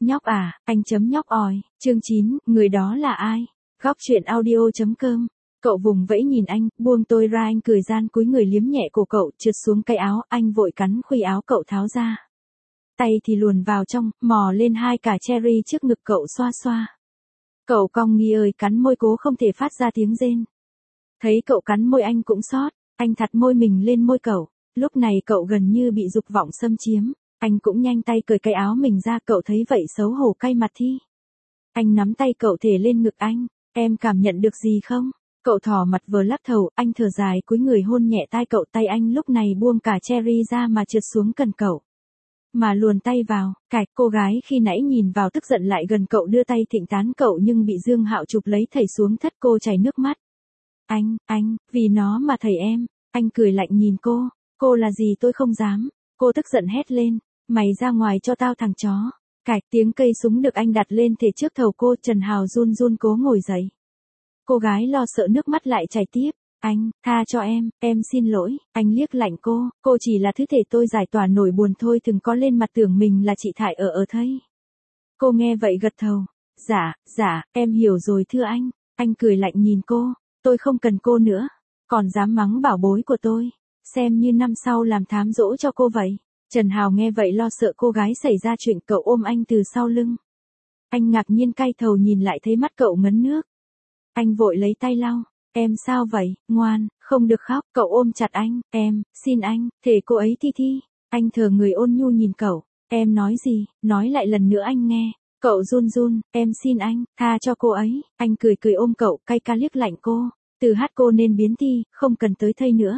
Nhóc à, anh chấm nhóc ỏi, chương 9, người đó là ai? Góc chuyện audio.com. Cậu vùng vẫy nhìn anh, buông tôi ra, anh cười gian cúi người liếm nhẹ cổ cậu, trượt xuống cái áo, anh vội cắn khuy áo cậu tháo ra. Tay thì luồn vào trong, mò lên hai cả cherry trước ngực cậu xoa xoa. Cậu cong nghi ơi cắn môi cố không thể phát ra tiếng rên. Thấy cậu cắn môi anh cũng xót, anh thặt môi mình lên môi cậu, lúc này cậu gần như bị dục vọng xâm chiếm. Anh cũng nhanh tay cởi cái áo mình ra, cậu thấy vậy xấu hổ cay mặt thi. Anh nắm tay cậu thể lên ngực anh, em cảm nhận được gì không? Cậu thò mặt vừa lắc thầu, anh thở dài cúi người hôn nhẹ tai cậu, tay anh lúc này buông cả cherry ra mà trượt xuống cần cậu. Mà luồn tay vào, cạch cô gái khi nãy nhìn vào tức giận lại gần cậu đưa tay thịnh tán cậu nhưng bị Dương Hạo chụp lấy thảy xuống thất cô chảy nước mắt. Anh, vì nó mà thầy em, anh cười lạnh nhìn cô là gì tôi không dám, cô tức giận hét lên. Mày ra ngoài cho tao thằng chó. Cạch tiếng cây súng được anh đặt lên thể trước thầu cô, Trần Hào run run cố ngồi dậy. Cô gái lo sợ nước mắt lại chảy tiếp. Anh, tha cho em xin lỗi, anh liếc lạnh cô chỉ là thứ thể tôi giải tỏa nỗi buồn thôi, từng có lên mặt tưởng mình là chị Thải ở thây. Cô nghe vậy gật đầu. Dạ, em hiểu rồi thưa anh cười lạnh nhìn tôi không cần cô nữa, còn dám mắng bảo bối của tôi, xem như năm sau làm thám dỗ cho cô vậy. Trần Hào nghe vậy lo sợ cô gái xảy ra chuyện, cậu ôm anh từ sau lưng. Anh ngạc nhiên cay thầu nhìn lại thấy mắt cậu ngấn nước. Anh vội lấy tay lau. Em sao vậy, ngoan, không được khóc. Cậu ôm chặt anh, xin anh, thể cô ấy thi. Anh thờ người ôn nhu nhìn cậu. Em nói gì, nói lại lần nữa anh nghe. Cậu run, em xin anh, tha cho cô ấy. Anh cười ôm cậu, cay ca liếc lạnh cô. Từ hát cô nên biến thi, không cần tới thây nữa.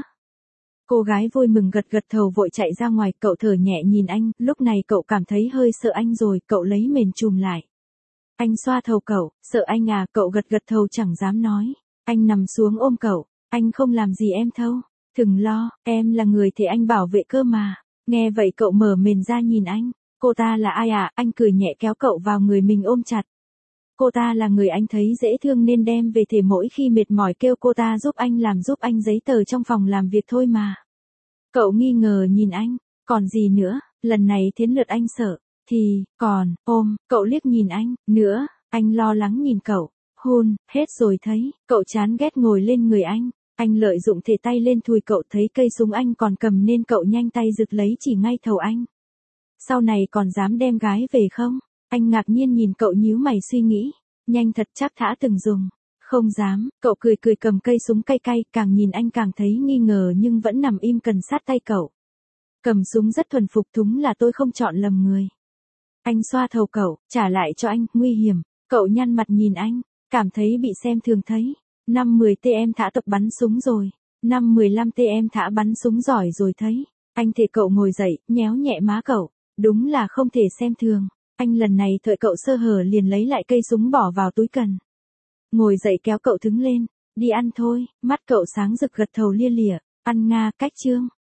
Cô gái vui mừng gật thầu vội chạy ra ngoài, cậu thở nhẹ nhìn anh, lúc này cậu cảm thấy hơi sợ anh rồi, cậu lấy mền trùm lại. Anh xoa thầu cậu, sợ anh à, cậu gật thầu chẳng dám nói. Anh nằm xuống ôm cậu, anh không làm gì em đâu, đừng lo, em là người thì anh bảo vệ cơ mà. Nghe vậy cậu mở mền ra nhìn anh, cô ta là ai à, anh cười nhẹ kéo cậu vào người mình ôm chặt. Cô ta là người anh thấy dễ thương nên đem về thể mỗi khi mệt mỏi kêu cô ta giúp anh giấy tờ trong phòng làm việc thôi mà. Cậu nghi ngờ nhìn anh, còn gì nữa, lần này đến lượt anh sợ, thì, còn, ôm, cậu liếc nhìn anh, nữa, anh lo lắng nhìn cậu, hôn, hết rồi thấy, cậu chán ghét ngồi lên người anh lợi dụng thể tay lên thùi cậu, thấy cây súng anh còn cầm nên cậu nhanh tay giật lấy chỉ ngay thầu anh. Sau này còn dám đem gái về không? Anh ngạc nhiên nhìn cậu nhíu mày suy nghĩ, nhanh thật chắc thả từng dùng. Không dám, cậu cười cầm cây súng cay, càng nhìn anh càng thấy nghi ngờ nhưng vẫn nằm im cần sát tay cậu. Cầm súng rất thuần phục, đúng là tôi không chọn lầm người. Anh xoa thầu cậu, trả lại cho anh, nguy hiểm. Cậu nhăn mặt nhìn anh, cảm thấy bị xem thường thấy. 5-10 t em thả tập bắn súng rồi. 5-15 t em thả bắn súng giỏi rồi thấy. Anh thể cậu ngồi dậy, nhéo nhẹ má cậu. Đúng là không thể xem thường. Anh lần này thợ cậu sơ hở liền lấy lại cây súng bỏ vào túi cần. Ngồi dậy kéo cậu đứng lên, đi ăn thôi, mắt cậu sáng rực gật thầu lia lịa, ăn Nga, cách chương.